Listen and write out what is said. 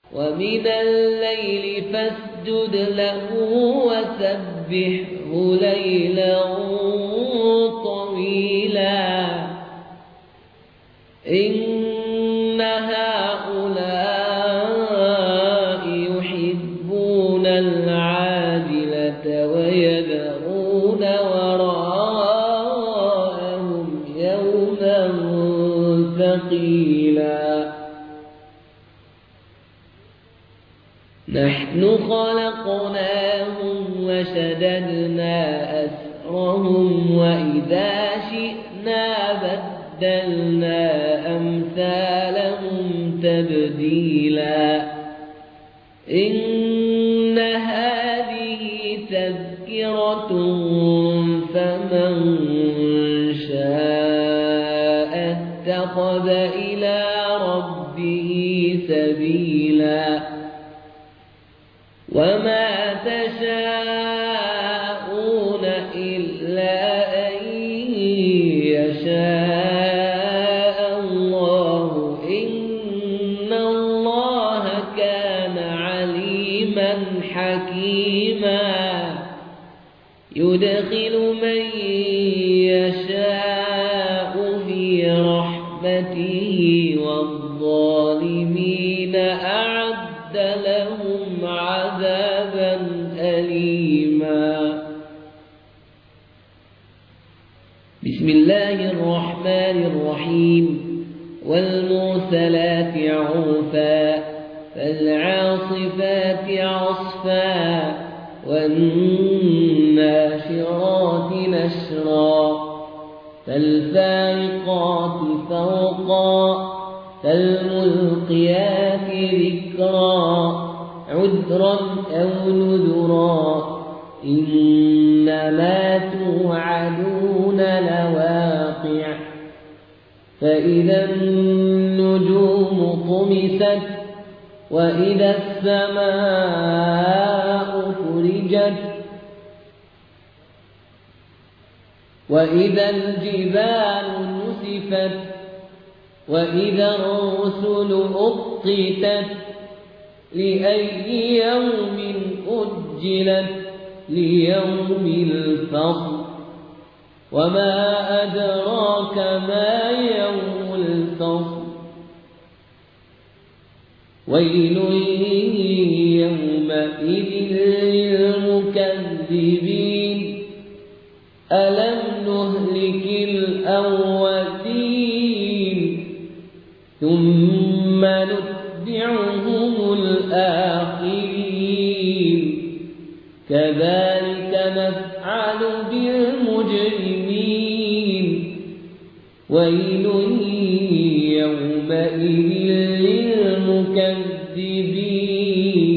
ومن الليل فاسجد له وسبحه ليلا طويلا إن هؤلاء يحبون العاجلة ويذرون وراءهم يوما ثقيلا نحن خلقناهم وشددنا أسرهم وإذا شئنا بدلنا أمثالهم تبديلا إن هذه تذكرة فمن شاء اتخذ إلى ربه سبيلا وما تشاءون إلا أن يشاء الله إن الله كان عليما حكيما يدخل من يشاء في رحمته والظالمين أعد لهم عذابا أليما بسم الله الرحمن الرحيم والمرسلات عرفا فالعاصفات عصفا والناشرات نشرا فالفارقات فرقا فالملقيات ذكرا عذرا أو نذرا إنما توعدون لواقع فإذا النجوم طمست وإذا السماء فرجت وإذا الجبال نسفت وإذا الرسل أقتت لأي يوم أجلت ليوم الفصل وما أدراك ما يوم الفصل ويل يومئذ للمكذبين ألم نهلك الأولين ثم نتبعهم الآخرين كذلك نفعل بالمجرمين ويل يومئذ للمكذبين